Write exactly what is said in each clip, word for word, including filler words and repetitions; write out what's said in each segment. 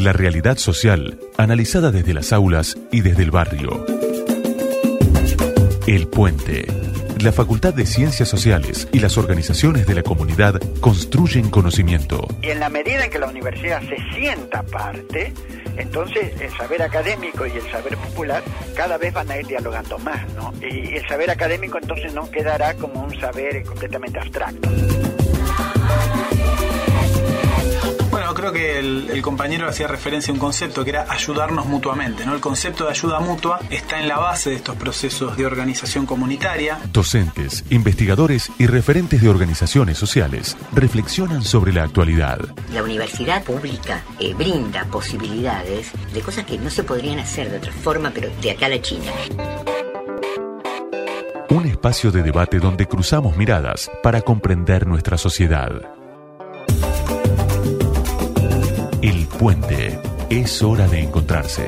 La realidad social, analizada desde las aulas y desde el barrio. El Puente. La Facultad de Ciencias Sociales y las organizaciones de la comunidad construyen conocimiento. Y en la medida en que la universidad se sienta parte, entonces el saber académico y el saber popular cada vez van a ir dialogando más, ¿no? Y el saber académico entonces no quedará como un saber completamente abstracto. Bueno, creo que el, el compañero hacía referencia a un concepto que era ayudarnos mutuamente, ¿no? El concepto de ayuda mutua está en la base de estos procesos de organización comunitaria. Docentes, investigadores y referentes de organizaciones sociales reflexionan sobre la actualidad. La universidad pública eh, brinda posibilidades de cosas que no se podrían hacer de otra forma, pero de acá a la China. Un espacio de debate donde cruzamos miradas para comprender nuestra sociedad. El Puente. Es hora de encontrarse.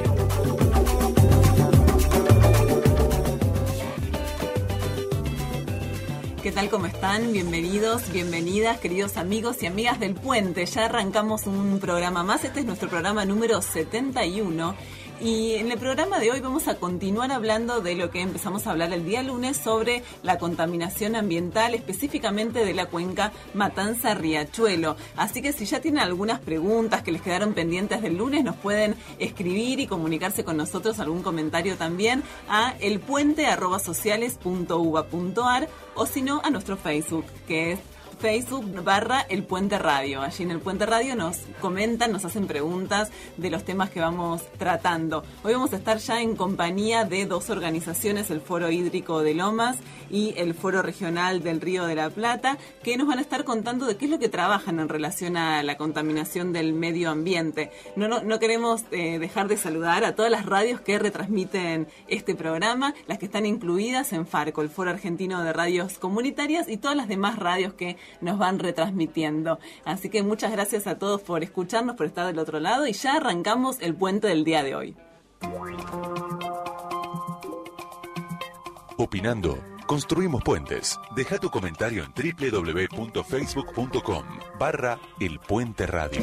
¿Qué tal? ¿Cómo están? Bienvenidos, bienvenidas, queridos amigos y amigas del Puente. Ya arrancamos un programa más. Este es nuestro programa número setenta y uno. Y en el programa de hoy vamos a continuar hablando de lo que empezamos a hablar el día lunes sobre la contaminación ambiental, específicamente de la cuenca Matanza-Riachuelo. Así que si ya tienen algunas preguntas que les quedaron pendientes del lunes, nos pueden escribir y comunicarse con nosotros, algún comentario también, a elpuente arroba sociales punto uva punto ar o si no a nuestro Facebook, que es Facebook barra El Puente Radio. Allí en El Puente Radio nos comentan, nos hacen preguntas de los temas que vamos tratando. Hoy vamos a estar ya en compañía de dos organizaciones, el Foro Hídrico de Lomas y el Foro Regional del Río de la Plata, que nos van a estar contando de qué es lo que trabajan en relación a la contaminación del medio ambiente. No, no, no queremos eh, dejar de saludar a todas las radios que retransmiten este programa, las que están incluidas en Farco, el Foro Argentino de Radios Comunitarias, y todas las demás radios que nos van retransmitiendo. Así que muchas gracias a todos por escucharnos, por estar del otro lado, y ya arrancamos el puente del día de hoy. Opinando, construimos puentes. Deja tu comentario en doble u doble u doble u punto facebook punto com barra El Puente Radio.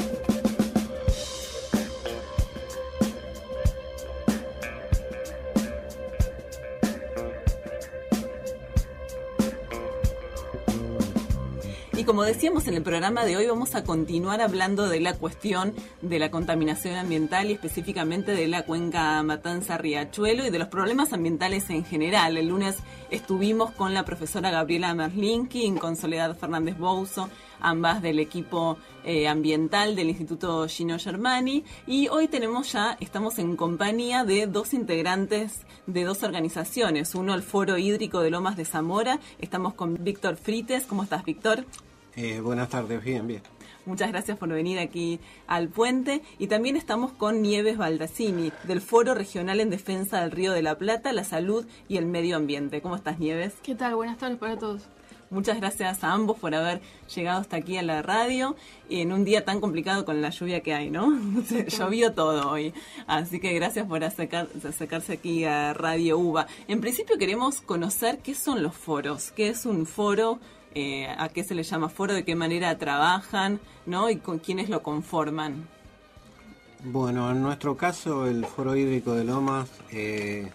Y como decíamos en el programa de hoy, vamos a continuar hablando de la cuestión de la contaminación ambiental y específicamente de la cuenca Matanza-Riachuelo y de los problemas ambientales en general. El lunes estuvimos con la profesora Gabriela Merlinkin, con Soledad Fernández Bouzo, ambas del equipo eh, ambiental del Instituto Gino Germani, y hoy tenemos ya, estamos en compañía de dos integrantes de dos organizaciones. Uno, el Foro Hídrico de Lomas de Zamora. Estamos con Víctor Frites. ¿Cómo estás, Víctor? Eh, buenas tardes, bien, bien. Muchas gracias por venir aquí al Puente. Y también estamos con Nieves Baldassini, del Foro Regional en Defensa del Río de la Plata, la Salud y el Medio Ambiente. ¿Cómo estás, Nieves? ¿Qué tal? Buenas tardes para todos. Muchas gracias a ambos por haber llegado hasta aquí a la radio en un día tan complicado con la lluvia que hay, ¿no? Llovió todo hoy. Así que gracias por acercar, acercarse aquí a Radio UBA. En principio queremos conocer qué son los foros, qué es un foro, eh, a qué se le llama foro, de qué manera trabajan, ¿no? Y con quiénes lo conforman. Bueno, en nuestro caso el Foro Hídrico de Lomas eh,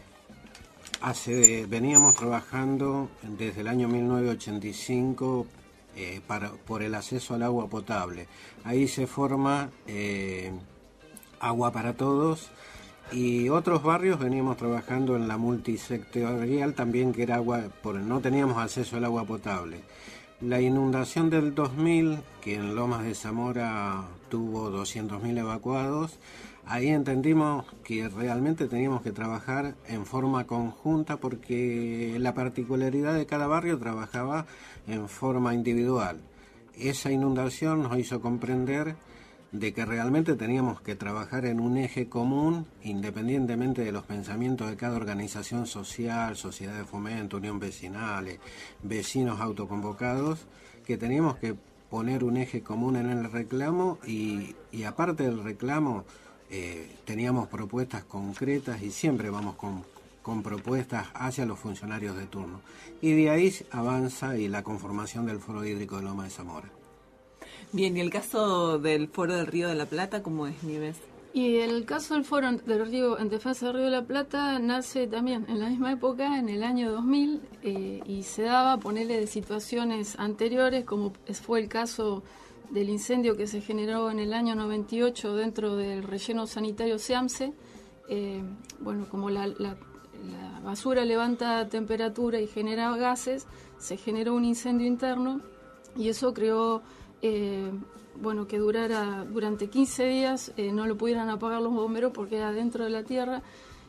hace veníamos trabajando desde el año mil novecientos ochenta y cinco eh, para, por el acceso al agua potable. Ahí se forma eh, Agua para Todos, y otros barrios veníamos trabajando en la multisectorial también, que era agua, por, no teníamos acceso al agua potable. La inundación del dos mil, que en Lomas de Zamora tuvo doscientos mil evacuados, ahí entendimos que realmente teníamos que trabajar en forma conjunta, porque la particularidad de cada barrio trabajaba en forma individual. Esa inundación nos hizo comprender de que realmente teníamos que trabajar en un eje común, independientemente de los pensamientos de cada organización social, sociedad de fomento, unión vecinal, vecinos autoconvocados, que teníamos que poner un eje común en el reclamo, y, y aparte del reclamo eh, teníamos propuestas concretas, y siempre vamos con, con propuestas hacia los funcionarios de turno. Y de ahí avanza y la conformación del Foro Hídrico de Lomas de Zamora. Bien, ¿y el caso del Foro del Río de la Plata cómo es, Nieves? Y el caso del Foro del Río en defensa del Río de la Plata nace también en la misma época, en el año dos mil, eh, y se daba, ponerle de situaciones anteriores, como fue el caso del incendio que se generó en el año noventa y ocho dentro del relleno sanitario SEAMSE. Eh, bueno, como la, la, la basura levanta temperatura y genera gases, se generó un incendio interno y eso creó... Eh, bueno, que durara durante quince días, eh, no lo pudieran apagar los bomberos porque era dentro de la tierra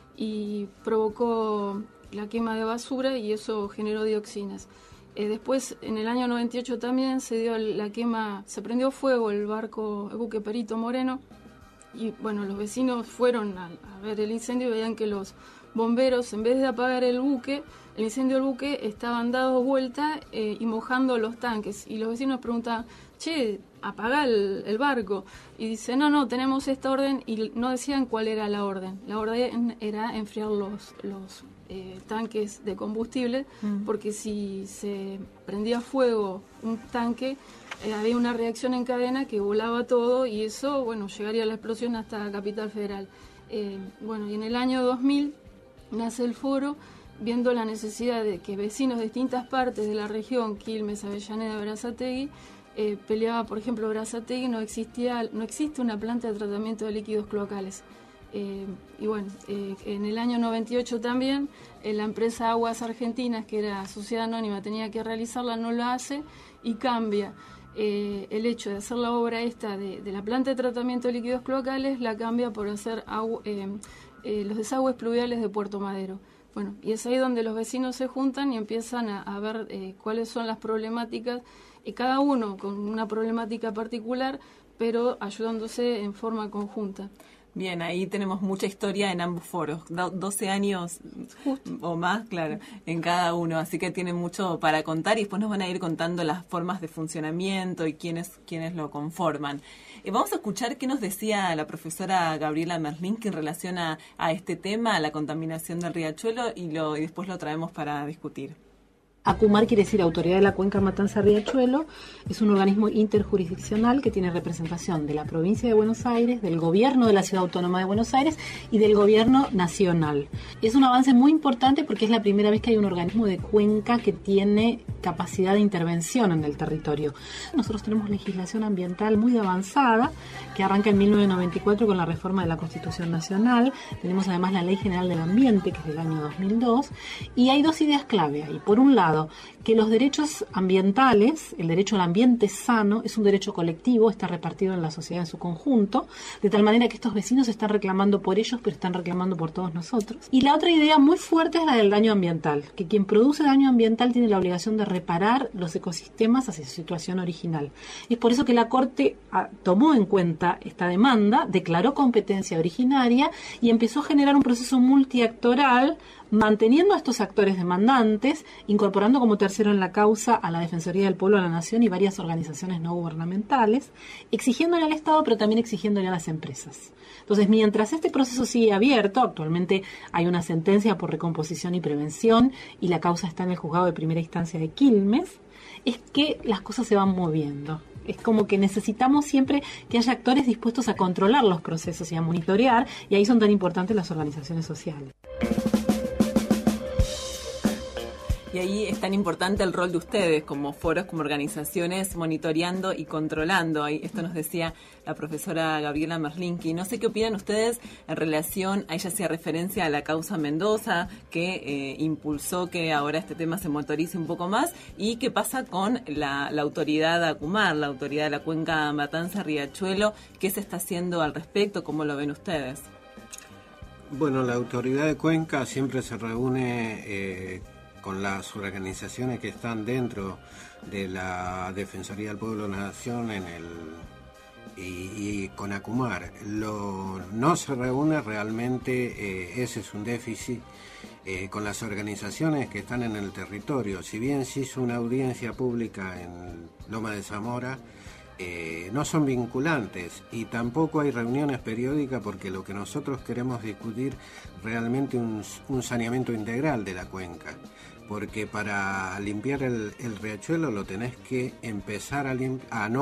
y provocó la quema de basura y eso generó dioxinas. Eh, después, en el año noventa y ocho también se dio la quema, se prendió fuego el barco, el buque Perito Moreno y bueno, los vecinos fueron a, a ver el incendio y veían que los bomberos, en vez de apagar el buque, el incendio del buque, estaban dando vuelta eh, y mojando los tanques y los vecinos preguntaban, che, apaga el, el barco. Y dice, no, no, tenemos esta orden y no decían cuál era la orden. La orden era enfriar los, los eh, tanques de combustible, mm. porque si se prendía fuego un tanque, eh, había una reacción en cadena que volaba todo y eso, bueno, llegaría a la explosión hasta Capital Federal. Eh, bueno, y en el año dos mil nace el foro, viendo la necesidad de que vecinos de distintas partes de la región, Quilmes, Avellaneda, Berazategui, Eh, peleaba, por ejemplo, Berazategui, no existía, no existe una planta de tratamiento de líquidos cloacales. Eh, y bueno, eh, en el año noventa y ocho también, eh, la empresa Aguas Argentinas, que era sociedad anónima, tenía que realizarla, no lo hace y cambia. Eh, el hecho de hacer la obra esta de, de la planta de tratamiento de líquidos cloacales, la cambia por hacer agu- eh, eh, los desagües pluviales de Puerto Madero. Bueno, y es ahí donde los vecinos se juntan y empiezan a, a ver eh, cuáles son las problemáticas, y cada uno con una problemática particular, pero ayudándose en forma conjunta. Bien, ahí tenemos mucha historia en ambos foros, Do- doce años Justo. o más, claro, en cada uno, así que tienen mucho para contar y después nos van a ir contando las formas de funcionamiento y quiénes, quiénes lo conforman. Eh, vamos a escuchar qué nos decía la profesora Gabriela Merlinck en relación a, a este tema, a la contaminación del riachuelo, y, lo, y después lo traemos para discutir. ACUMAR quiere decir Autoridad de la Cuenca Matanza-Riachuelo, es un organismo interjurisdiccional que tiene representación de la provincia de Buenos Aires, del gobierno de la Ciudad Autónoma de Buenos Aires y del gobierno nacional. Es un avance muy importante porque es la primera vez que hay un organismo de cuenca que tiene capacidad de intervención en el territorio. Nosotros tenemos legislación ambiental muy avanzada que arranca en mil novecientos noventa y cuatro con la reforma de la Constitución Nacional. Tenemos además la Ley General del Ambiente, que es del año dos mil dos, y hay dos ideas clave ahí. Por un lado, que los derechos ambientales, el derecho al ambiente sano, es un derecho colectivo, está repartido en la sociedad en su conjunto, de tal manera que estos vecinos están reclamando por ellos, pero están reclamando por todos nosotros. Y la otra idea muy fuerte es la del daño ambiental, que quien produce daño ambiental tiene la obligación de reparar los ecosistemas hacia su situación original. Y es por eso que la Corte a, tomó en cuenta esta demanda, declaró competencia originaria y empezó a generar un proceso multiactoral, manteniendo a estos actores demandantes, incorporando como tercero en la causa a la Defensoría del Pueblo, a la Nación y varias organizaciones no gubernamentales, exigiéndole al Estado, pero también exigiéndole a las empresas. Entonces, mientras este proceso sigue abierto, actualmente hay una sentencia por recomposición y prevención y la causa está en el juzgado de primera instancia de Quilmes, es que las cosas se van moviendo. Es como que necesitamos siempre que haya actores dispuestos a controlar los procesos y a monitorear, y ahí son tan importantes las organizaciones sociales. Y ahí es tan importante el rol de ustedes como foros, como organizaciones, monitoreando y controlando. Ahí esto nos decía la profesora Gabriela Merlinck. Y no sé qué opinan ustedes en relación, a ella hacía referencia a la causa Mendoza, que eh, impulsó que ahora este tema se motorice un poco más. ¿Y qué pasa con la, la autoridad ACUMAR, la autoridad de la Cuenca Matanza-Riachuelo? ¿Qué se está haciendo al respecto? ¿Cómo lo ven ustedes? Bueno, la autoridad de Cuenca siempre se reúne eh, con las organizaciones que están dentro de la Defensoría del Pueblo de la Nación en el, y, y con ACUMAR. Lo, no se reúne realmente, eh, ese es un déficit, eh, con las organizaciones que están en el territorio. Si bien se hizo una audiencia pública en Loma de Zamora, Eh, no son vinculantes y tampoco hay reuniones periódicas, porque lo que nosotros queremos discutir realmente un, un saneamiento integral de la cuenca, porque para limpiar el, el riachuelo lo tenés que empezar a, limp- a no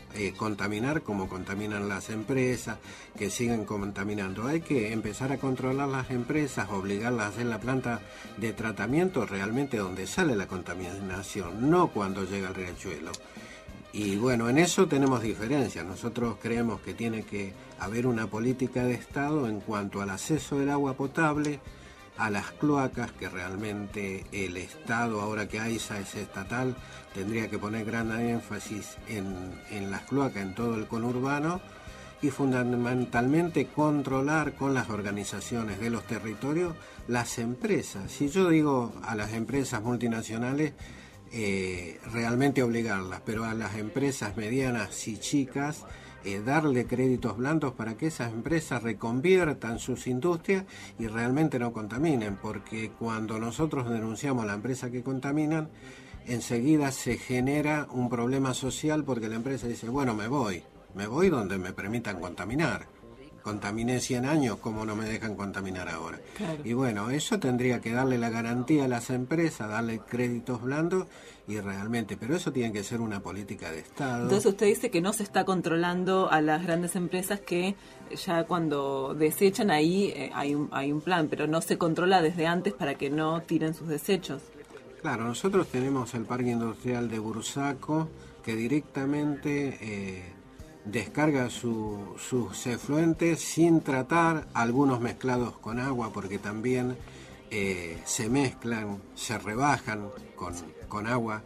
eh, contaminar como contaminan las empresas, que siguen contaminando. Hay que empezar a controlar las empresas, obligarlas a hacer la planta de tratamiento realmente donde sale la contaminación, no cuando llega al riachuelo. Y bueno, en eso tenemos diferencias. Nosotros creemos que tiene que haber una política de Estado en cuanto al acceso del agua potable, a las cloacas, que realmente el Estado, ahora que AISA es estatal, tendría que poner gran énfasis en, en las cloacas en todo el conurbano, y fundamentalmente controlar con las organizaciones de los territorios las empresas. Si yo digo a las empresas multinacionales, eh, realmente obligarlas, pero a las empresas medianas y chicas, Eh, darle créditos blandos para que esas empresas reconviertan sus industrias y realmente no contaminen, porque cuando nosotros denunciamos a la empresa que contaminan, enseguida se genera un problema social, porque la empresa dice, bueno, me voy, me voy donde me permitan contaminar. Contaminé cien años, ¿cómo no me dejan contaminar ahora? Claro. Y bueno, eso tendría que darle la garantía a las empresas, darle créditos blandos y realmente, pero eso tiene que ser una política de Estado. Entonces usted dice que no se está controlando a las grandes empresas, que ya cuando desechan ahí eh, hay, un, hay un plan, pero no se controla desde antes para que no tiren sus desechos. Claro, nosotros tenemos el Parque Industrial de Bursaco, que directamente eh, descarga su, sus efluentes sin tratar, algunos mezclados con agua, porque también eh, se mezclan, se rebajan con, con agua.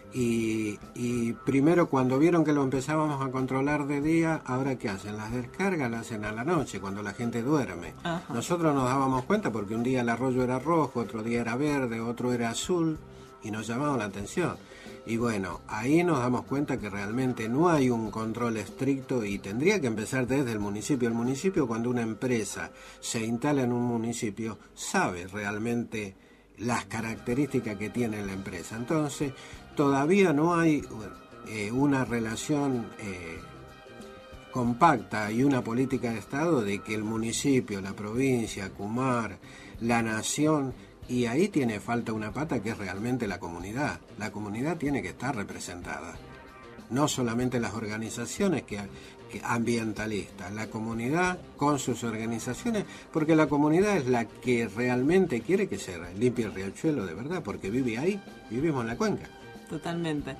Y, y primero, cuando vieron que lo empezábamos a controlar de día, ahora ¿qué hacen? Las descargas las hacen a la noche, cuando la gente duerme. Ajá. Nosotros nos dábamos cuenta porque un día el arroyo era rojo, otro día era verde, otro era azul, y nos llamaba la atención. Y bueno, ahí nos damos cuenta que realmente no hay un control estricto, y tendría que empezar desde el municipio. El municipio, cuando una empresa se instala en un municipio, sabe realmente las características que tiene la empresa. Entonces, todavía no hay eh, una relación eh, compacta y una política de Estado de que el municipio, la provincia, Kumar, la nación, y ahí tiene falta una pata que es realmente la comunidad. La comunidad tiene que estar representada, no solamente las organizaciones que, que ambientalistas, la comunidad con sus organizaciones, porque la comunidad es la que realmente quiere que se limpie el riachuelo de verdad, porque vive ahí, vivimos en la cuenca. Totalmente.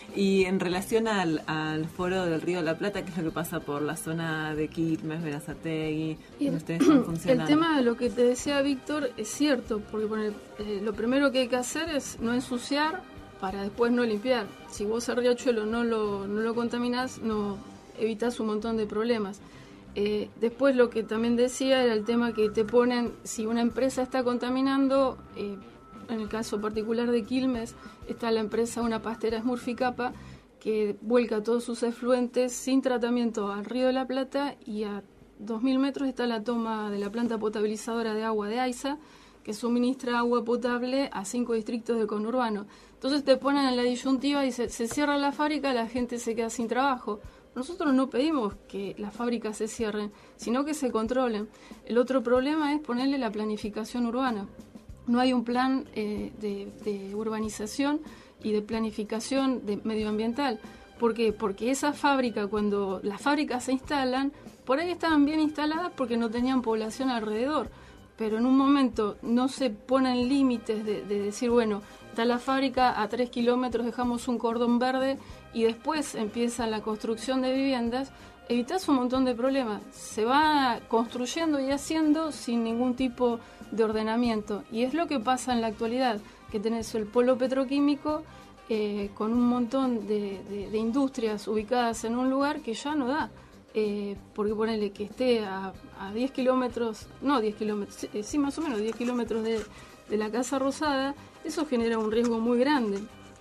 Y en relación al, al foro del Río de la Plata, ¿qué es lo que pasa por la zona de Quilmes, Berazategui, donde ustedes están funcionando? El tema de lo que te decía Víctor es cierto, porque bueno, eh, lo primero que hay que hacer es no ensuciar para después no limpiar. Si vos el riachuelo no lo, no lo contaminás, no evitás un montón de problemas. Eh, después lo que también decía era el tema que te ponen, si una empresa está contaminando, eh, en el caso particular de Quilmes, está la empresa, una pastera Smurfy-Kappa, que vuelca todos sus efluentes sin tratamiento al Río de la Plata, y a dos mil metros está la toma de la planta potabilizadora de agua de AISA, que suministra agua potable a cinco distritos del conurbano. Entonces te ponen en la disyuntiva y se, se cierra la fábrica, la gente se queda sin trabajo. Nosotros no pedimos que las fábricas se cierren, sino que se controlen. El otro problema es ponerle la planificación urbana. No hay un plan eh, de, de urbanización y de planificación de medioambiental. ¿Por qué? Porque esa fábrica, cuando las fábricas se instalan, por ahí estaban bien instaladas porque no tenían población alrededor. Pero en un momento no se ponen límites de, de decir, bueno, está la fábrica, a tres kilómetros dejamos un cordón verde y después empieza la construcción de viviendas, evitas un montón de problemas. Se va construyendo y haciendo sin ningún tipo de ordenamiento. Y es lo que pasa en la actualidad, que tenés el polo petroquímico eh, con un montón de, de, de industrias ubicadas en un lugar que ya no da. Eh, porque ponele que esté a, a diez kilómetros, no diez kilómetros, sí, sí más o menos diez kilómetros de, de la Casa Rosada, eso genera un riesgo muy grande.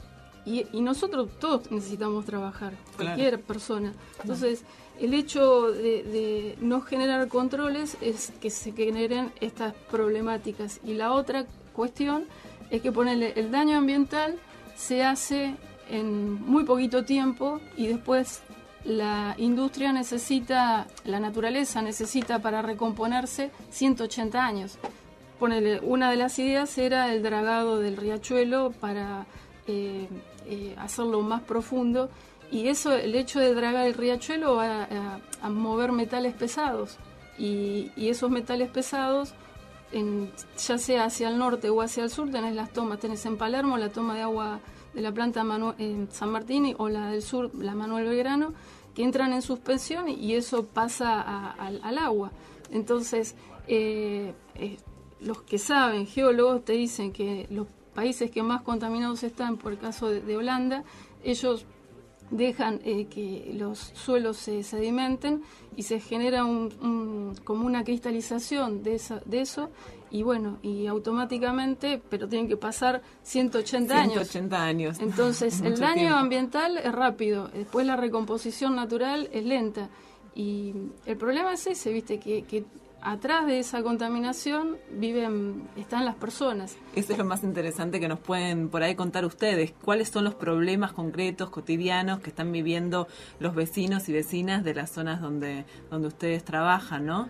Y, y nosotros todos necesitamos trabajar, cualquier claro. persona. Entonces, el hecho de, de no generar controles es que se generen estas problemáticas. Y la otra cuestión es que ponerle el daño ambiental se hace en muy poquito tiempo y después la industria necesita, la naturaleza necesita para recomponerse ciento ochenta años. Ponele, una de las ideas era el dragado del riachuelo para eh, eh, hacerlo más profundo, y eso, el hecho de dragar el riachuelo va a, a mover metales pesados, y, y esos metales pesados, en, ya sea hacia el norte o hacia el sur, tenés las tomas, tenés en Palermo la toma de agua de la planta Manu- en San Martín, o la del sur, la Manuel Belgrano, que entran en suspensión y eso pasa a, a, al agua. Entonces, eh, eh, los que saben, geólogos, te dicen que los países que más contaminados están, por el caso de, de Holanda, ellos dejan eh, que los suelos se sedimenten y se genera un, un, como una cristalización de, esa, de eso, y bueno, y automáticamente, pero tienen que pasar ciento ochenta años. ciento ochenta años. Entonces, el Mucho daño tiempo. ambiental es rápido, después la recomposición natural es lenta. Y el problema es ese, viste, que, que atrás de esa contaminación viven, están las personas. Eso es lo más interesante que nos pueden por ahí contar ustedes. ¿Cuáles son los problemas concretos, cotidianos, que están viviendo los vecinos y vecinas de las zonas donde, donde ustedes trabajan, ¿no?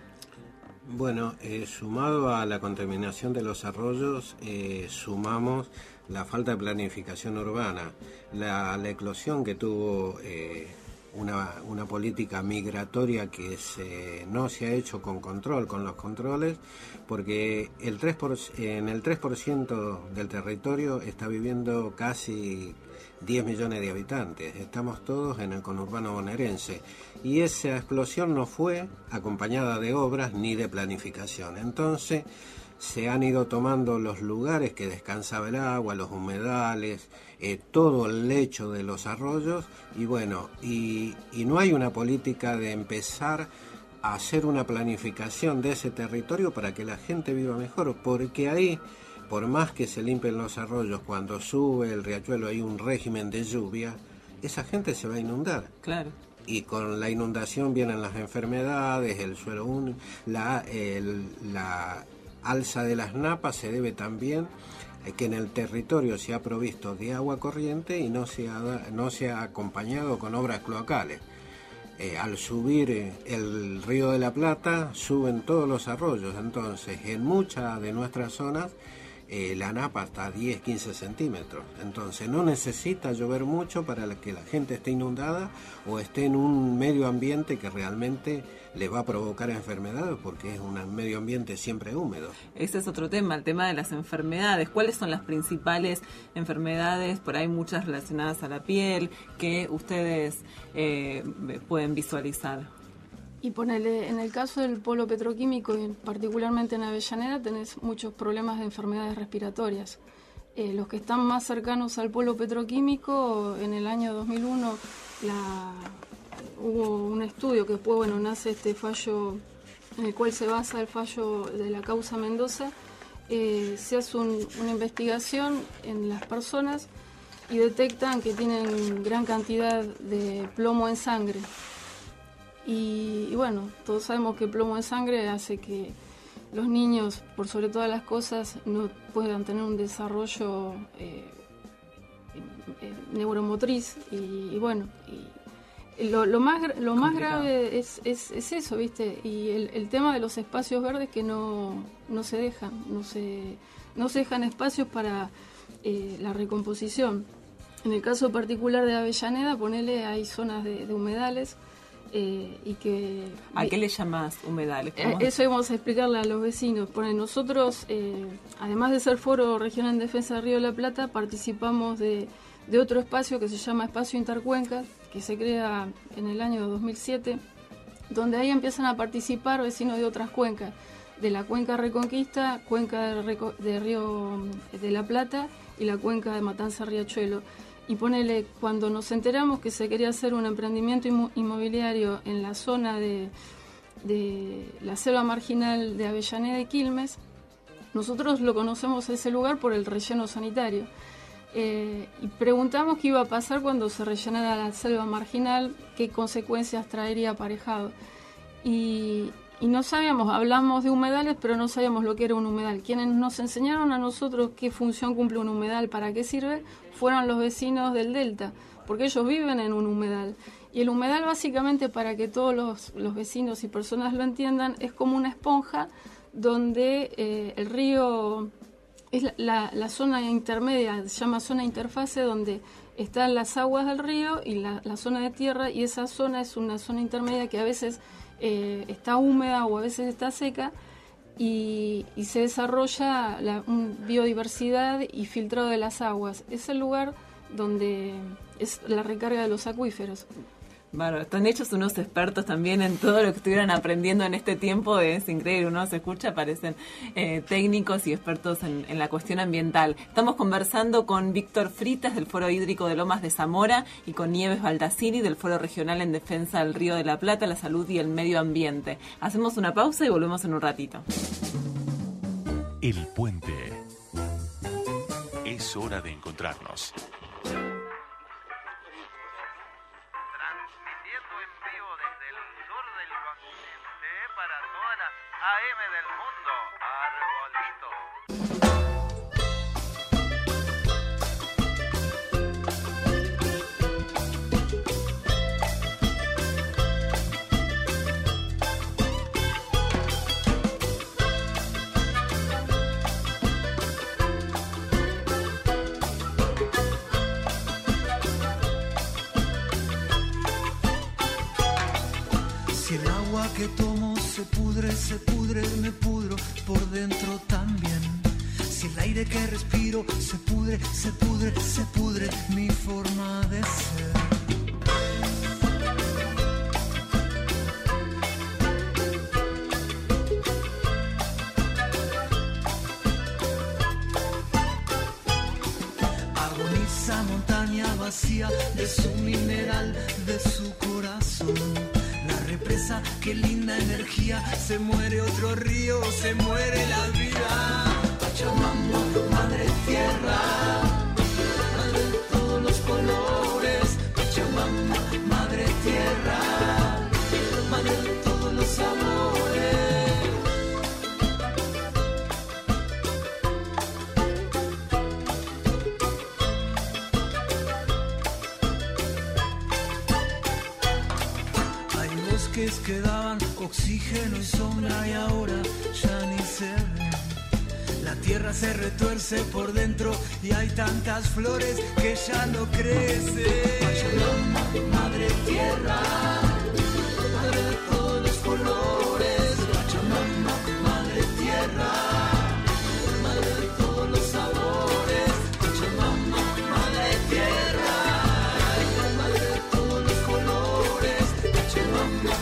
Bueno, eh, sumado a la contaminación de los arroyos, eh, sumamos la falta de planificación urbana, la, la eclosión que tuvo eh, una, una política migratoria que se, no se ha hecho con control, con los controles, porque el tres por, en el tres por ciento del territorio está viviendo casi diez millones de habitantes, estamos todos en el conurbano bonaerense, y esa explosión no fue acompañada de obras ni de planificación. Entonces se han ido tomando los lugares que descansaba el agua, los humedales, eh, todo el lecho de los arroyos, y bueno, y, y no hay una política de empezar a hacer una planificación de ese territorio para que la gente viva mejor, porque ahí, por más que se limpien los arroyos, cuando sube el riachuelo hay un régimen de lluvia, esa gente se va a inundar. Claro. Y con la inundación vienen las enfermedades, el suelo húmedo, la, el, la alza de las napas se debe también a que en el territorio se ha provisto de agua corriente y no se ha, no se ha acompañado con obras cloacales. Eh, al subir eh, el río de la Plata, suben todos los arroyos, entonces en muchas de nuestras zonas Eh, la napa hasta diez, quince centímetros, entonces no necesita llover mucho para que la gente esté inundada o esté en un medio ambiente que realmente le va a provocar enfermedades, porque es un medio ambiente siempre húmedo. Ese es otro tema, el tema de las enfermedades. ¿Cuáles son las principales enfermedades, por ahí muchas relacionadas a la piel, que ustedes eh, pueden visualizar? Y ponele, en el caso del polo petroquímico, y particularmente en Avellaneda, tenés muchos problemas de enfermedades respiratorias. Eh, los que están más cercanos al polo petroquímico, en el año dos mil uno la, hubo un estudio que después, bueno, nace este fallo en el cual se basa el fallo de la causa Mendoza. Eh, se hace un, una investigación en las personas y detectan que tienen gran cantidad de plomo en sangre. Y, y bueno, todos sabemos que el plomo en sangre hace que los niños, por sobre todas las cosas, no puedan tener un desarrollo eh, eh, neuromotriz. Y, y bueno, y lo, lo más lo más grave es, es, es eso, ¿viste? Y el, el tema de los espacios verdes que no, no se dejan, no se, no se dejan espacios para eh, la recomposición. En el caso particular de Avellaneda, ponele, hay zonas de, de humedales. Eh, y que, ¿A qué le llamas humedales? Eh, eso vamos a explicarle a los vecinos. Porque nosotros, eh, además de ser Foro Regional en Defensa del Río de la Plata, participamos de, de otro espacio que se llama Espacio Intercuenca, que se crea en el año dos mil siete, donde ahí empiezan a participar vecinos de otras cuencas, de la cuenca Reconquista, cuenca de, Reco- de Río de la Plata y la cuenca de Matanza Riachuelo. Y ponele, cuando nos enteramos que se quería hacer un emprendimiento inmobiliario en la zona de, de la selva marginal de Avellaneda y Quilmes, nosotros lo conocemos ese lugar por el relleno sanitario. Eh, y preguntamos qué iba a pasar cuando se rellenara la selva marginal, qué consecuencias traería aparejado. Y, y no sabíamos, hablamos de humedales, pero no sabíamos lo que era un humedal. Quienes nos enseñaron a nosotros qué función cumple un humedal, para qué sirve, fueron los vecinos del Delta, porque ellos viven en un humedal. Y el humedal, básicamente, para que todos los, los vecinos y personas lo entiendan, es como una esponja donde eh, el río es la, la, la zona intermedia, se llama zona interfase, donde están las aguas del río y la, la zona de tierra, y esa zona es una zona intermedia que a veces eh, está húmeda o a veces está seca, y, y se desarrolla la un biodiversidad y filtrado de las aguas. Es el lugar donde es la recarga de los acuíferos. Bueno, están hechos unos expertos también en todo lo que estuvieron aprendiendo en este tiempo. Es increíble, uno se escucha, parecen eh, técnicos y expertos en, en la cuestión ambiental. Estamos conversando con Víctor Fritas del Foro Hídrico de Lomas de Zamora y con Nieves Baldassini del Foro Regional en Defensa del Río de la Plata, la Salud y el Medio Ambiente. Hacemos una pausa y volvemos en un ratito. El Puente. Es hora de encontrarnos. Para todas las A M del mundo, Si el agua que tomo se pudre, se pudre, me pudro por dentro también. Si el aire que respiro se pudre, se pudre, se pudre mi forma de ser. Agoniza montaña vacía de su mineral, de su corazón. Represa, qué linda energía, se muere otro río, se muere la vida. Pachamama, madre tierra, madre de todos los colores. Pachamama, madre tierra, madre de todos los amores. Que daban oxígeno y sombra y ahora ya ni se ven. La tierra se retuerce por dentro y hay tantas flores que ya no crecen. Pachamama, madre tierra, madre de todos los colores. Pachamama, madre tierra, madre de todos los sabores. Pachamama, madre tierra, madre de todos los colores. Pachamama,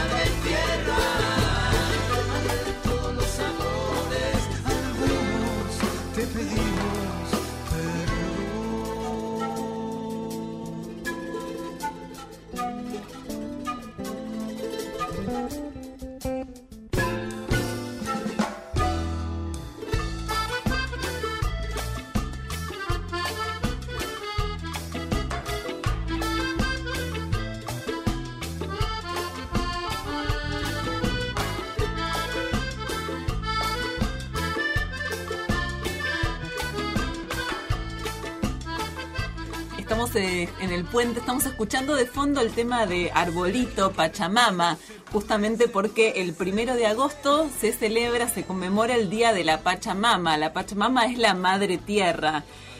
Estamos eh, en el puente, estamos escuchando de fondo el tema de Arbolito, Pachamama, justamente porque el primero de agosto se celebra, se conmemora el Día de la Pachamama. La Pachamama es la madre tierra.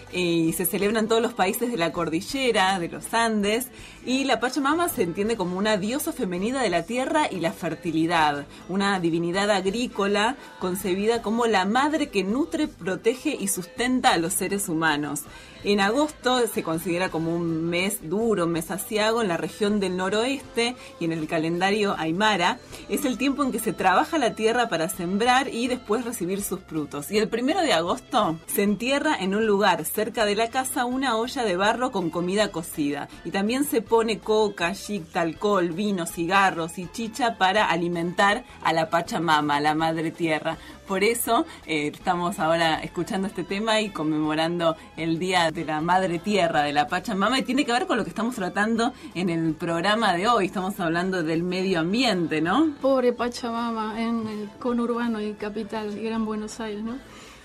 Y se celebra en todos los países de la cordillera, de los Andes, y la Pachamama se entiende como una diosa femenina de la tierra y la fertilidad, una divinidad agrícola concebida como la madre que nutre, protege y sustenta a los seres humanos. En agosto se considera como un mes duro, un mes aciago en la región del noroeste y en el calendario aymara. Es el tiempo en que se trabaja la tierra para sembrar y después recibir sus frutos. Y el primero de agosto se entierra en un lugar cerca de la casa una olla de barro con comida cocida. Y también se pone coca, yicta, alcohol, vino, cigarros y chicha para alimentar a la Pachamama, a la madre tierra. Por eso eh, estamos ahora escuchando este tema y conmemorando el Día de la Madre Tierra, de la Pachamama, y tiene que ver con lo que estamos tratando en el programa de hoy. Estamos hablando del medio ambiente, ¿no? Pobre Pachamama en el conurbano y capital, Gran Buenos Aires, ¿no?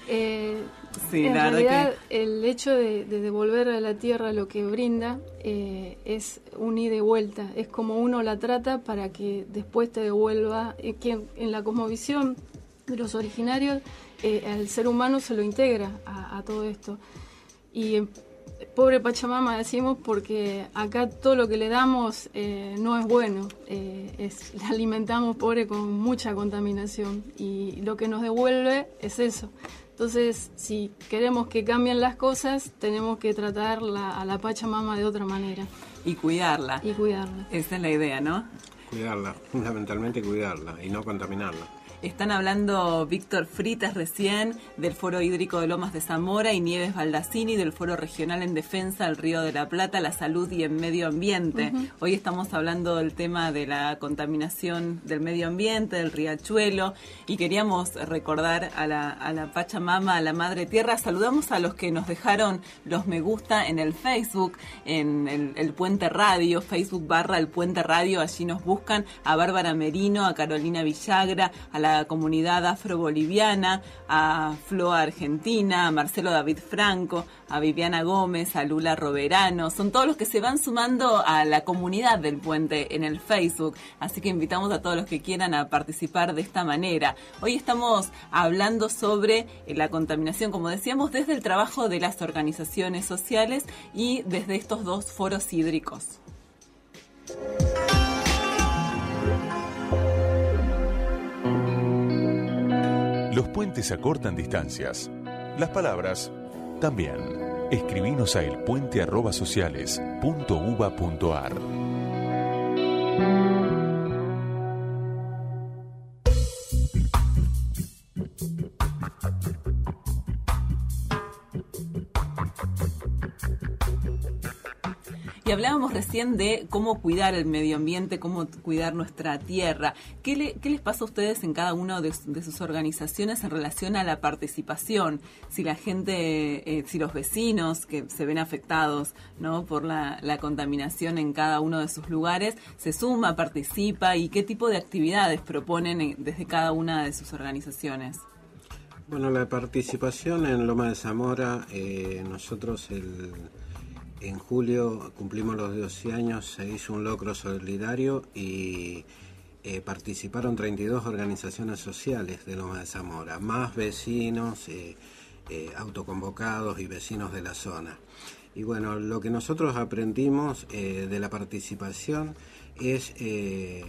Eh, sí, en la realidad, verdad que... el hecho de, de devolver a la tierra lo que brinda eh, es un ida y vuelta. Es como uno la trata para que después te devuelva, eh, que en, en la cosmovisión de los originarios, eh, al ser humano se lo integra a, a todo esto. Y eh, pobre Pachamama decimos porque acá todo lo que le damos eh, no es bueno, eh, es, la alimentamos pobre con mucha contaminación y lo que nos devuelve es eso. Entonces, si queremos que cambien las cosas, tenemos que tratar la, a la Pachamama de otra manera. Y cuidarla. Y cuidarla. Esa es la idea, ¿no? Cuidarla, fundamentalmente cuidarla y no contaminarla. Están hablando Víctor Fritas recién del Foro Hídrico de Lomas de Zamora y Nieves Baldassini del Foro Regional en Defensa del Río de la Plata, la Salud y el Medio Ambiente. Uh-huh. Hoy estamos hablando del tema de la contaminación del medio ambiente, del riachuelo, y queríamos recordar a la, a la Pachamama, a la Madre Tierra. Saludamos a los que nos dejaron los me gusta en el Facebook, en el, el Puente Radio, Facebook barra el Puente Radio, allí nos buscan, a Bárbara Merino, a Carolina Villagra, a la la comunidad afro-boliviana, a Flo Argentina, a Marcelo David Franco, a Viviana Gómez, a Lula Roverano. Son todos los que se van sumando a la comunidad del puente en el Facebook. Así que invitamos a todos los que quieran a participar de esta manera. Hoy estamos hablando sobre la contaminación, como decíamos, desde el trabajo de las organizaciones sociales y desde estos dos foros hídricos. Los puentes acortan distancias. Las palabras también. Escribinos a elpuente arroba sociales punto uva punto ar. Y hablábamos recién de cómo cuidar el medio ambiente, cómo cuidar nuestra tierra. ¿Qué, le, qué les pasa a ustedes en cada una de, de sus organizaciones en relación a la participación? Si la gente, eh, si los vecinos que se ven afectados, ¿no?, por la, la contaminación en cada uno de sus lugares, se suma, participa, y qué tipo de actividades proponen en, desde cada una de sus organizaciones. Bueno, la participación en Loma de Zamora, eh, nosotros el... En julio cumplimos los doce años, se hizo un locro solidario y eh, participaron treinta y dos organizaciones sociales de Loma de Zamora, más vecinos, eh, eh, autoconvocados y vecinos de la zona. Y bueno, lo que nosotros aprendimos eh, de la participación es eh,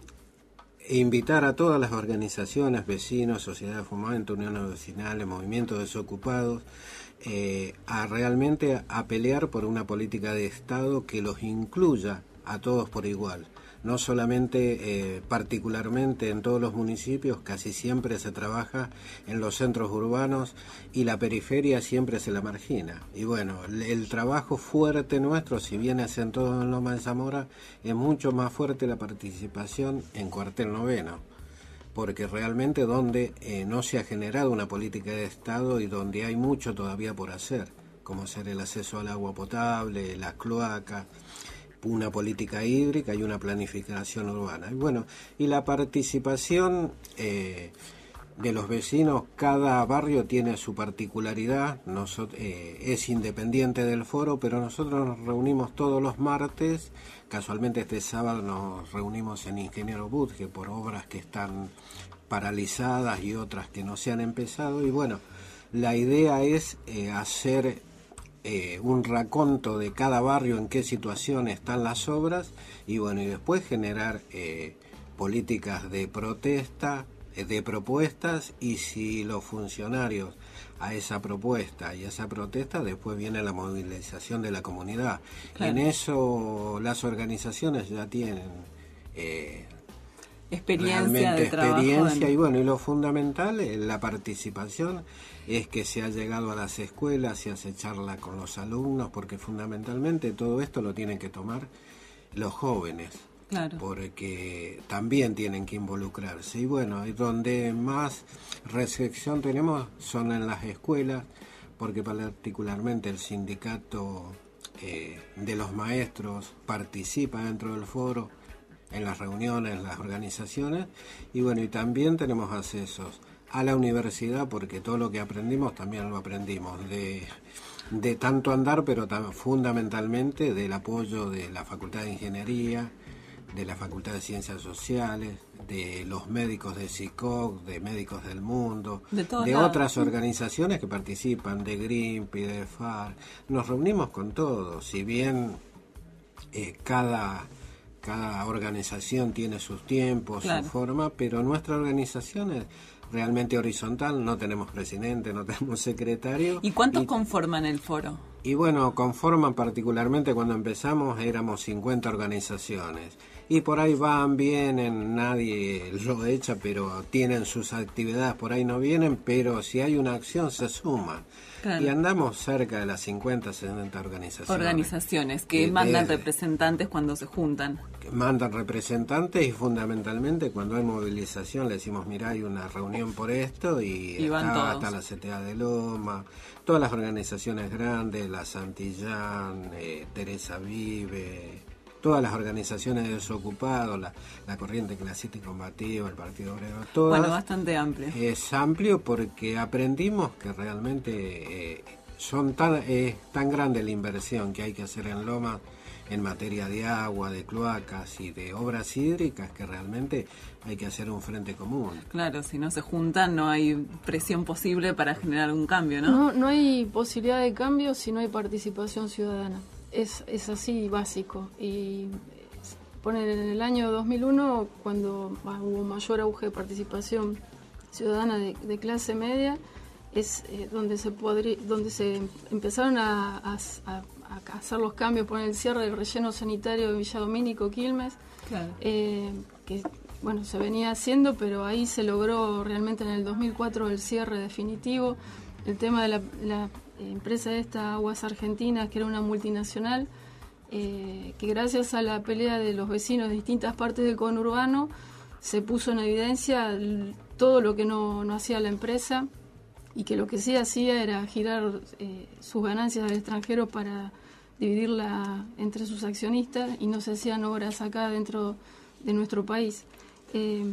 invitar a todas las organizaciones, vecinos, sociedad de fomento, uniones vecinales, movimientos desocupados, Eh, a realmente a pelear por una política de Estado que los incluya a todos por igual. No solamente, eh, particularmente en todos los municipios, casi siempre se trabaja en los centros urbanos y la periferia siempre se la margina. Y bueno, el trabajo fuerte nuestro, si bien es en todo en Loma de Zamora, es mucho más fuerte la participación en Cuartel Noveno, porque realmente donde eh, no se ha generado una política de Estado y donde hay mucho todavía por hacer, como ser el acceso al agua potable, las cloacas, una política hídrica y una planificación urbana. Y bueno, y la participación eh, de los vecinos, cada barrio tiene su particularidad, nosotros, eh, es independiente del foro, pero nosotros nos reunimos todos los martes. Casualmente este sábado nos reunimos en Ingeniero Budge por obras que están paralizadas y otras que no se han empezado. Y bueno, la idea es eh, hacer eh, un raconto de cada barrio, en qué situación están las obras, y bueno, y después generar eh, políticas de protesta, eh, de propuestas, y si los funcionarios a esa propuesta y a esa protesta, después viene la movilización de la comunidad. Claro. En eso las organizaciones ya tienen eh, experiencia de experiencia trabajo. Y bueno, y lo fundamental en la participación es que se ha llegado a las escuelas, se hace charla con los alumnos, porque fundamentalmente todo esto lo tienen que tomar los jóvenes. Claro. Porque también tienen que involucrarse. Y bueno, y donde más recepción tenemos son en las escuelas, porque particularmente el sindicato eh, de los maestros participa dentro del foro, en las reuniones, en las organizaciones, y bueno, y también tenemos accesos a la universidad, porque todo lo que aprendimos también lo aprendimos de, de tanto andar, pero tam- fundamentalmente del apoyo de la Facultad de Ingeniería, de la Facultad de Ciencias Sociales, de los médicos de C I C O C, de Médicos del Mundo, de, de otras organizaciones que participan, de Greenpeace, de F A R. Nos reunimos con todos, si bien eh, cada, cada organización tiene sus tiempos, claro, su forma, pero nuestra organización es realmente horizontal, no tenemos presidente, no tenemos secretario. ¿Y cuántos y, conforman el foro? Y bueno, conforman particularmente cuando empezamos éramos cincuenta organizaciones. Y por ahí van, vienen, nadie lo echa, pero tienen sus actividades, por ahí no vienen, pero si hay una acción se suma. Claro. Y andamos cerca de las cincuenta, sesenta organizaciones. Organizaciones que, que mandan de, representantes cuando se juntan. Que mandan representantes y fundamentalmente cuando hay movilización le decimos, mira, hay una reunión por esto y, y van está, todos. Está la C T A de Loma, todas las organizaciones grandes, la Santillán, eh, Teresa Vive, todas las organizaciones de desocupados, la, la Corriente Clasista y Combativa, el Partido Obrero, todas. Bueno, bastante amplio. Es amplio porque aprendimos que realmente eh, son tan, eh, tan grande la inversión que hay que hacer en Loma en materia de agua, de cloacas y de obras hídricas, que realmente hay que hacer un frente común. Claro, si no se juntan no hay presión posible para generar un cambio, ¿no? No, no hay posibilidad de cambio si no hay participación ciudadana. Es, es así básico. Y poner en el año dos mil uno, cuando bah, hubo mayor auge de participación ciudadana de, de clase media, es eh, donde se podría, donde se empezaron a, a, a, a hacer los cambios, poner el cierre del relleno sanitario de Villa Domínico, Quilmes, claro. eh, que bueno, se venía haciendo, pero ahí se logró realmente en el dos mil cuatro el cierre definitivo. El tema de la, la empresa esta, Aguas Argentinas, que era una multinacional, eh, que gracias a la pelea de los vecinos de distintas partes del conurbano, se puso en evidencia el, todo lo que no, no hacía la empresa, y que lo que sí hacía era girar eh, sus ganancias al extranjero para dividirla entre sus accionistas, y no se hacían obras acá dentro de nuestro país. Eh,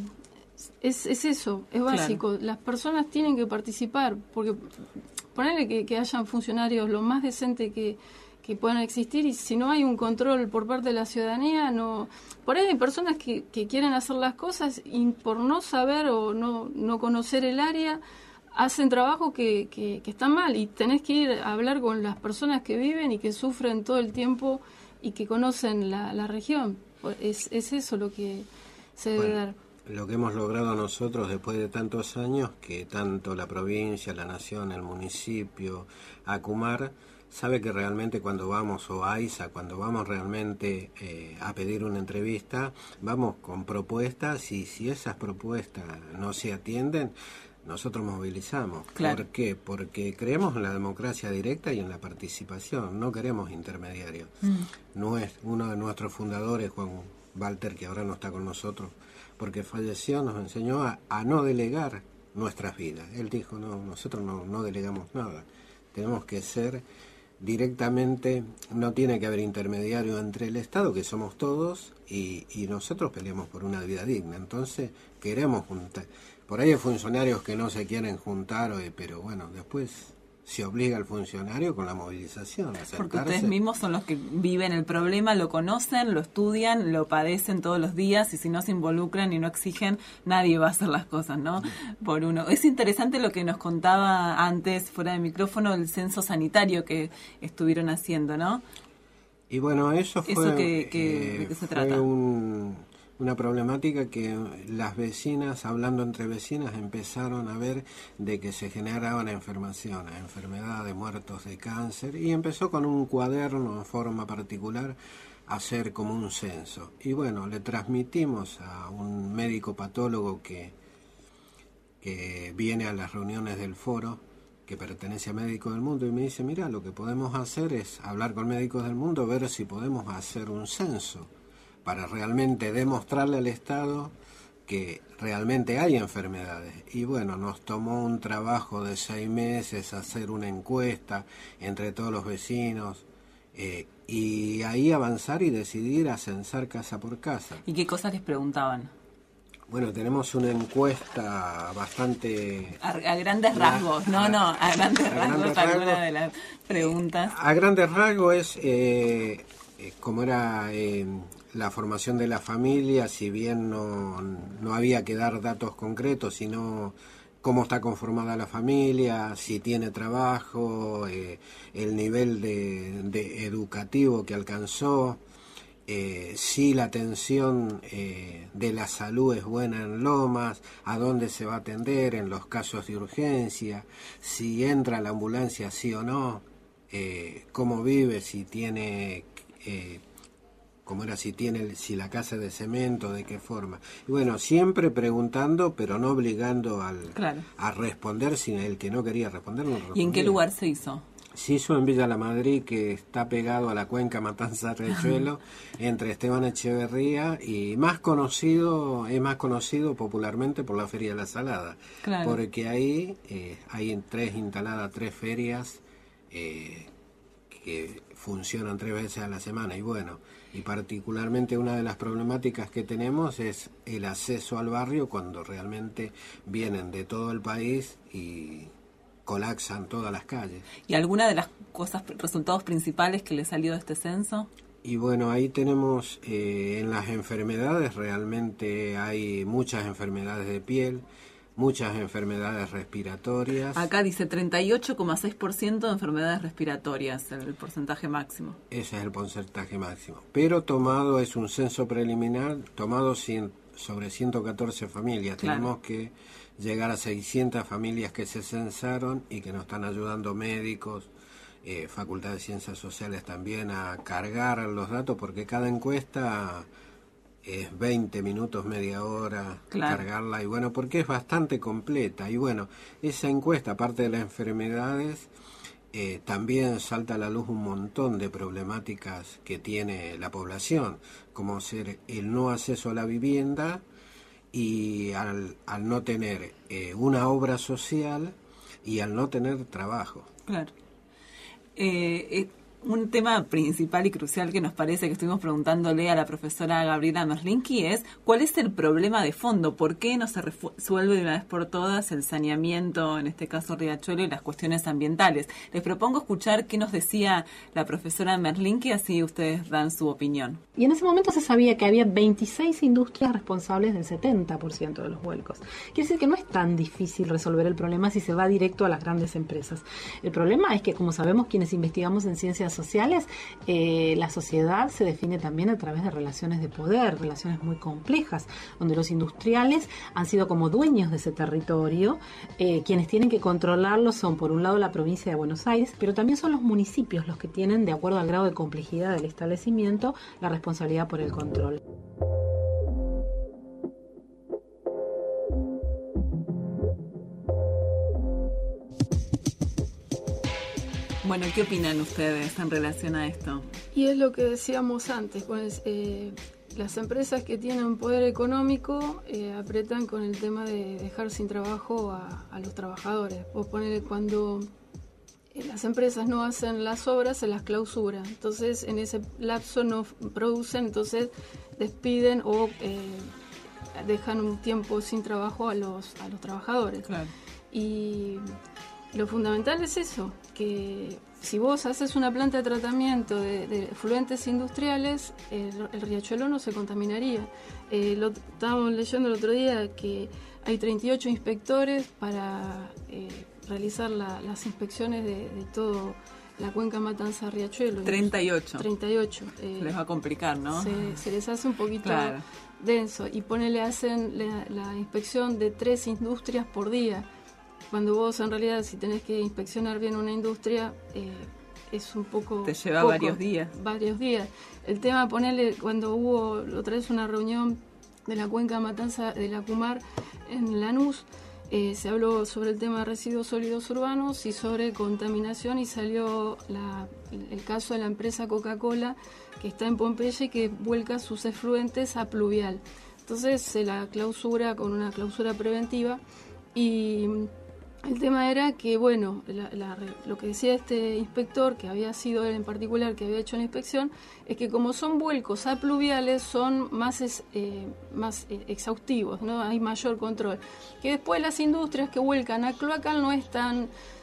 es, es eso, es básico. Claro. Las personas tienen que participar, porque ponerle que, que hayan funcionarios lo más decente que, que puedan existir, y si no hay un control por parte de la ciudadanía, no. Por ahí hay personas que, que quieren hacer las cosas y por no saber o no, no conocer el área, hacen trabajo que, que, que está mal, y tenés que ir a hablar con las personas que viven y que sufren todo el tiempo y que conocen la, la región. Es, es eso lo que se debe bueno, dar. Lo que hemos logrado nosotros después de tantos años, que tanto la provincia, la nación, el municipio, Acumar, sabe que realmente cuando vamos, o AISA, cuando vamos realmente eh, a pedir una entrevista, vamos con propuestas, y si esas propuestas no se atienden, nosotros movilizamos. Claro. ¿Por qué? Porque creemos en la democracia directa y en la participación, no queremos intermediarios. Mm. No es uno de nuestros fundadores, Juan Walter, que ahora no está con nosotros, porque falleció, nos enseñó a, a no delegar nuestras vidas. Él dijo, no, nosotros no, no delegamos nada, tenemos que ser directamente, no tiene que haber intermediario entre el Estado, que somos todos, y, y nosotros peleamos por una vida digna. Entonces queremos juntar. Por ahí hay funcionarios que no se quieren juntar, pero bueno, después se obliga al funcionario con la movilización a acercarse. Porque ustedes mismos son los que viven el problema, lo conocen, lo estudian, lo padecen todos los días, y si no se involucran y no exigen, nadie va a hacer las cosas, ¿no? Por uno. Es interesante lo que nos contaba antes, fuera de micrófono, el censo sanitario que estuvieron haciendo, ¿no? Y bueno, eso fue, ¿Eso que, que, eh, ¿de qué se fue trata? Un, una problemática que las vecinas, hablando entre vecinas, empezaron a ver de que se generaban enfermaciones, enfermedades, muertos de cáncer, y empezó con un cuaderno en forma particular a hacer como un censo. Y bueno, le transmitimos a un médico patólogo que, que viene a las reuniones del foro, que pertenece a Médicos del Mundo, y me dice, mira, lo que podemos hacer es hablar con Médicos del Mundo, ver si podemos hacer un censo para realmente demostrarle al Estado que realmente hay enfermedades. Y bueno, nos tomó un trabajo de seis meses hacer una encuesta entre todos los vecinos, eh, y ahí avanzar y decidir a censar casa por casa. ¿Y qué cosas les preguntaban? Bueno, tenemos una encuesta bastante... A, a grandes rasgos, no, no, a grandes a rasgos grandes alguna rasgos, de las preguntas. A grandes rasgos es, eh, eh, como era... Eh, la formación de la familia, si bien no, no había que dar datos concretos, sino cómo está conformada la familia, si tiene trabajo, eh, el nivel de, de educativo que alcanzó, eh, si la atención eh, de la salud es buena en Lomas, a dónde se va a atender en los casos de urgencia, si entra la ambulancia sí o no, eh, cómo vive, si tiene... Eh, como era si tiene si la casa de cemento, de qué forma. Y bueno, siempre preguntando, pero no obligando al claro. a responder, si el que no quería responder no respondía. ¿Y en qué lugar se hizo? Se hizo en Villa La Madrid, que está pegado a la cuenca Matanza-Riachuelo, entre Esteban Echeverría, y más conocido, es más conocido popularmente por la Feria de la Salada. Claro. Porque ahí eh, hay en tres instaladas tres ferias eh, que funcionan tres veces a la semana. Y bueno, y particularmente una de las problemáticas que tenemos es el acceso al barrio, cuando realmente vienen de todo el país y colapsan todas las calles. ¿Y alguna de las cosas, resultados principales que le salió de este censo? Y bueno, ahí tenemos eh, en las enfermedades, realmente hay muchas enfermedades de piel, muchas enfermedades respiratorias. Acá dice treinta y ocho coma seis por ciento de enfermedades respiratorias, el porcentaje máximo. Ese es el porcentaje máximo. Pero tomado, es un censo preliminar, tomado cien, sobre ciento catorce familias. Claro. Tenemos que llegar a seiscientas familias que se censaron y que nos están ayudando médicos, eh, Facultad de Ciencias Sociales también, a cargar los datos, porque cada encuesta... es veinte minutos, media hora, claro. cargarla, y bueno, porque es bastante completa. Y bueno, esa encuesta, aparte de las enfermedades, eh, también salta a la luz un montón de problemáticas que tiene la población, como ser el no acceso a la vivienda y al, al no tener eh, una obra social y al no tener trabajo. Claro. Eh, eh. Un tema principal y crucial que nos parece que estuvimos preguntándole a la profesora Gabriela Merlinki es ¿cuál es el problema de fondo? ¿Por qué no se resuelve de una vez por todas el saneamiento, en este caso Riachuelo, y las cuestiones ambientales? Les propongo escuchar qué nos decía la profesora Merlinki, así ustedes dan su opinión. Y en ese momento se sabía que había veintiséis industrias responsables del setenta por ciento de los vuelcos. Quiere decir que no es tan difícil resolver el problema si se va directo a las grandes empresas. El problema es que, como sabemos quienes investigamos en ciencias sociales, eh, la sociedad se define también a través de relaciones de poder, relaciones muy complejas, donde los industriales han sido como dueños de ese territorio. Eh, quienes tienen que controlarlo son, por un lado, la provincia de Buenos Aires, pero también son los municipios los que tienen, de acuerdo al grado de complejidad del establecimiento, la responsabilidad por el control. Bueno, ¿qué opinan ustedes en relación a esto? Y es lo que decíamos antes, pues, eh, las empresas que tienen poder económico eh, apretan con el tema de dejar sin trabajo a, a los trabajadores. Vos ponele, cuando eh, las empresas no hacen las obras, se las clausura. Entonces, en ese lapso no producen, entonces despiden o eh, dejan un tiempo sin trabajo a los, a los trabajadores. Claro. Y lo fundamental es eso, que si vos haces una planta de tratamiento de, de efluentes industriales, el, el riachuelo no se contaminaría. Eh, lo estábamos leyendo el otro día que hay treinta y ocho inspectores para eh, realizar la, las inspecciones de, de todo la cuenca Matanza-Riachuelo. treinta y ocho. treinta y ocho. Eh, les va a complicar, ¿no? Se, se les hace un poquito claro. denso. Y ponele, hacen la, la inspección de tres industrias por día. Cuando vos, en realidad, si tenés que inspeccionar bien una industria, eh, es un poco... Te lleva poco, varios días. Varios días. El tema, ponele, cuando hubo otra vez una reunión de la cuenca Matanza, de la Cumar, en Lanús, eh, se habló sobre el tema de residuos sólidos urbanos y sobre contaminación, y salió la, el caso de la empresa Coca-Cola, que está en Pompeya y que vuelca sus efluentes a pluvial. Entonces se la clausura con una clausura preventiva, y el tema era que, bueno, la, la, lo que decía este inspector, que había sido él en particular, que había hecho la inspección, es que como son vuelcos a pluviales, son más, es, eh, más eh, exhaustivos, ¿no? Hay mayor control. Que después las industrias que vuelcan a cloacal no es tan,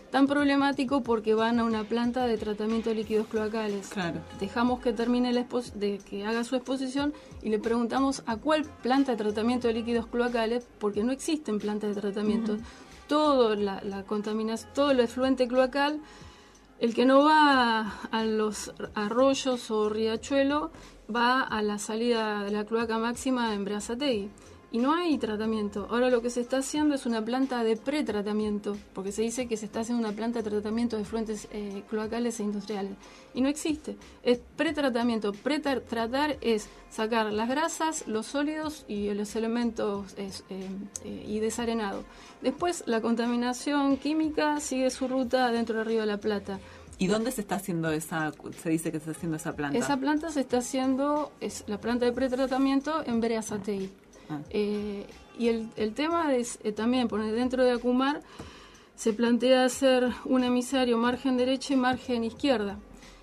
tan problemático porque van a una planta de tratamiento de líquidos cloacales. Claro. Dejamos que termine la expo- de que haga su exposición y le preguntamos a cuál planta de tratamiento de líquidos cloacales, porque no existen plantas de tratamiento. Uh-huh. Todo la, la contaminación, todo el efluente cloacal, el que no va a los arroyos o riachuelo, va a la salida de la cloaca máxima en Berazategui. Y no hay tratamiento. Ahora lo que se está haciendo es una planta de pretratamiento, porque se dice que se está haciendo una planta de tratamiento de efluentes eh, cloacales e industriales. Y no existe. Es pretratamiento. Pretratar es sacar las grasas, los sólidos y los elementos es, eh, eh, y desarenado. Después la contaminación química sigue su ruta dentro del Río de la Plata. ¿Y dónde se está haciendo esa, se dice que se está haciendo esa planta? Esa planta se está haciendo, es la planta de pretratamiento en Berazategui. Ah. Eh, y el, el tema es eh, también, poner dentro de Acumar se plantea hacer un emisario margen derecha y margen izquierda,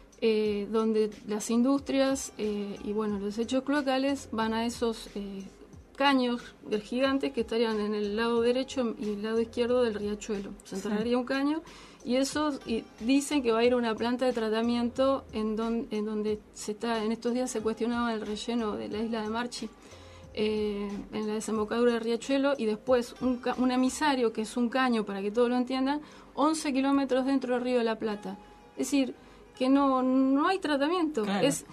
eh, donde las industrias eh, y bueno los desechos cloacales van a esos eh, caños gigantes que estarían en el lado derecho y el lado izquierdo del riachuelo. Se entraría sí. un caño y eso y dicen que va a ir a una planta de tratamiento en, don, en donde se está en estos días se cuestionaba el relleno de la isla de Marchi. Eh, en la desembocadura del riachuelo y después un, ca- un emisario que es un caño, para que todos lo entiendan, once kilómetros dentro del Río de la Plata. Es decir, que no, no hay tratamiento. Claro. Es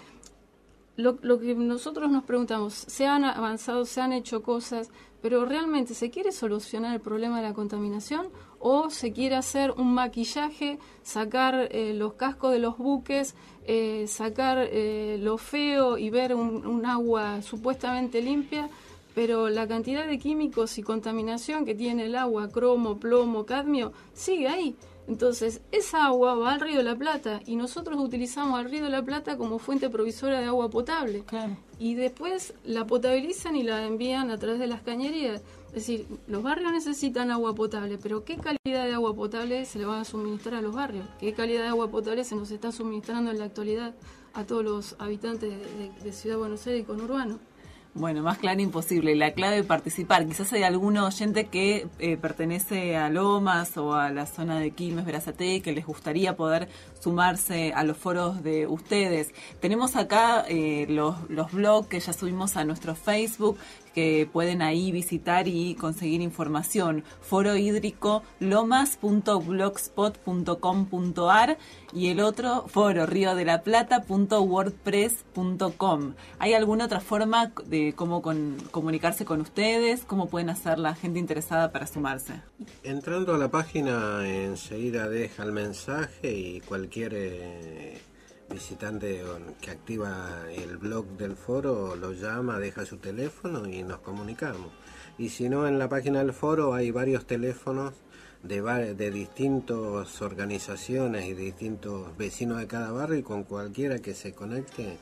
lo, lo que nosotros nos preguntamos, se han avanzado, se han hecho cosas, pero ¿realmente se quiere solucionar el problema de la contaminación o se quiere hacer un maquillaje, sacar eh, los cascos de los buques, eh, sacar eh, lo feo y ver un, un agua supuestamente limpia, pero la cantidad de químicos y contaminación que tiene el agua, cromo, plomo, cadmio, sigue ahí? Entonces, esa agua va al Río de la Plata y nosotros utilizamos al Río de la Plata como fuente provisora de agua potable. Claro. Y después la potabilizan y la envían a través de las cañerías. Es decir, los barrios necesitan agua potable, pero ¿qué calidad de agua potable se le va a suministrar a los barrios? ¿Qué calidad de agua potable se nos está suministrando en la actualidad a todos los habitantes de, de, de Ciudad de Buenos Aires y conurbano? Bueno, más claro imposible. La clave de participar, quizás hay algún oyente que eh, pertenece a Lomas o a la zona de Quilmes, Berazategui, que les gustaría poder sumarse a los foros de ustedes. Tenemos acá eh, los, los blogs que ya subimos a nuestro Facebook, que pueden ahí visitar y conseguir información. Foro hídrico lomas punto blogspot punto com punto ar y el otro foro río de la plata punto wordpress punto com. ¿Hay alguna otra forma de cómo con, comunicarse con ustedes? ¿Cómo pueden hacer la gente interesada para sumarse? Entrando a la página enseguida deja el mensaje y cualquier eh, visitante que activa el blog del foro lo llama, deja su teléfono y nos comunicamos. Y si no, en la página del foro hay varios teléfonos de, de distintas organizaciones y de distintos vecinos de cada barrio, y con cualquiera que se conecte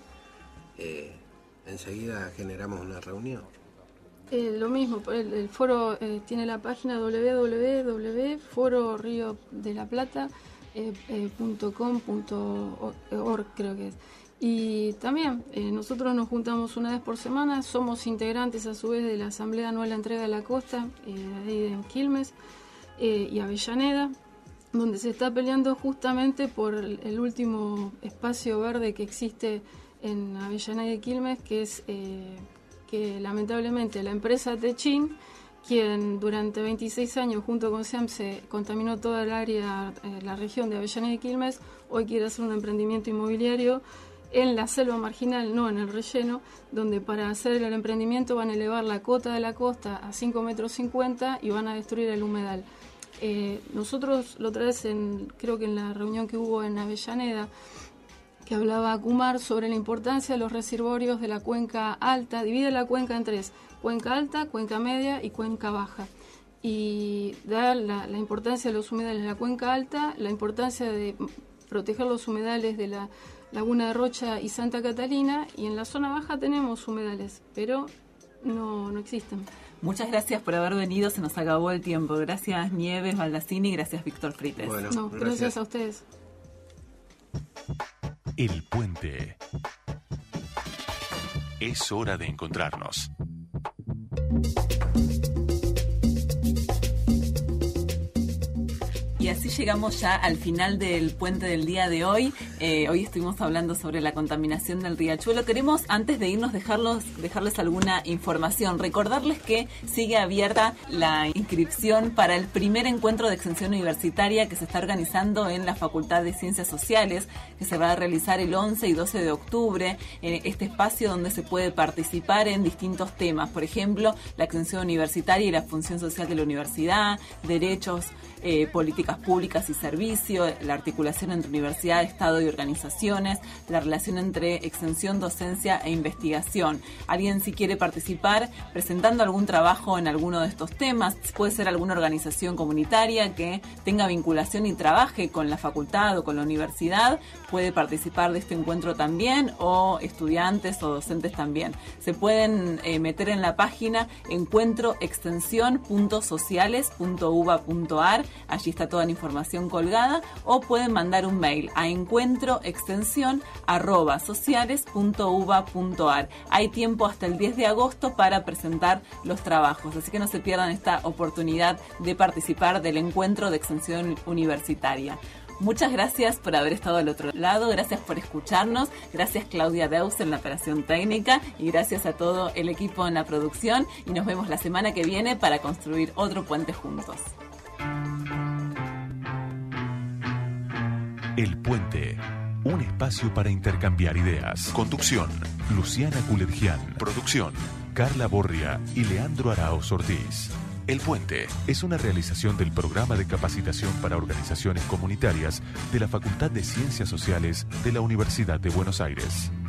eh, enseguida generamos una reunión. Eh, lo mismo, el, el foro eh, tiene la página doble u doble u doble u punto foro río de la plata punto com punto org, creo que es. Y también eh, nosotros nos juntamos una vez por semana, somos integrantes a su vez de la Asamblea Anual de Entrega de la Costa, eh, ahí en Quilmes eh, y Avellaneda, donde se está peleando justamente por el, el último espacio verde que existe en Avellaneda y Quilmes, que es eh, que lamentablemente la empresa Techin, quien durante veintiséis años junto con SEAMSE contaminó toda el área, eh, la región de Avellaneda y Quilmes, hoy quiere hacer un emprendimiento inmobiliario en la selva marginal, no en el relleno, donde para hacer el emprendimiento van a elevar la cota de la costa a cinco metros cincuenta y van a destruir el humedal. Eh, nosotros la otra vez, en, creo que en la reunión que hubo en Avellaneda, que hablaba Acumar sobre la importancia de los reservorios de la cuenca alta, divide la cuenca en tres: cuenca alta, cuenca media y cuenca baja. Y da la, la importancia de los humedales de la cuenca alta, la importancia de proteger los humedales de la Laguna de Rocha y Santa Catalina, y en la zona baja tenemos humedales, pero no, no existen. Muchas gracias por haber venido, se nos acabó el tiempo. Gracias Nieves Baldacini, gracias Víctor Frites. Bueno, no, gracias. gracias a ustedes. El Puente. Es hora de encontrarnos. Y así llegamos ya al final del puente del día de hoy. Eh, hoy estuvimos hablando sobre la contaminación del riachuelo. Queremos, antes de irnos, dejarlos, dejarles alguna información. Recordarles que sigue abierta la inscripción para el primer encuentro de extensión universitaria que se está organizando en la Facultad de Ciencias Sociales, que se va a realizar el once y doce de octubre, en este espacio donde se puede participar en distintos temas. Por ejemplo, la extensión universitaria y la función social de la universidad, derechos, eh, políticas públicas y servicio, la articulación entre universidad, Estado y organizaciones, la relación entre extensión, docencia e investigación. Alguien, si quiere participar presentando algún trabajo en alguno de estos temas, puede ser alguna organización comunitaria que tenga vinculación y trabaje con la facultad o con la universidad, puede participar de este encuentro también, o estudiantes o docentes también. Se pueden eh, meter en la página encuentro extensión punto sociales punto uva punto ar, allí está toda la información colgada, o pueden mandar un mail a encuentroextensión arroba sociales punto uva punto ar. Hay tiempo hasta el diez de agosto para presentar los trabajos, así que no se pierdan esta oportunidad de participar del encuentro de extensión universitaria. Muchas gracias por haber estado al otro lado, gracias por escucharnos, gracias Claudia Deus en la operación técnica y gracias a todo el equipo en la producción, y nos vemos la semana que viene para construir otro puente juntos. El Puente, un espacio para intercambiar ideas. Conducción, Luciana Culergian. Producción, Carla Borria y Leandro Araoz Ortiz. El Puente es una realización del Programa de Capacitación para Organizaciones Comunitarias de la Facultad de Ciencias Sociales de la Universidad de Buenos Aires.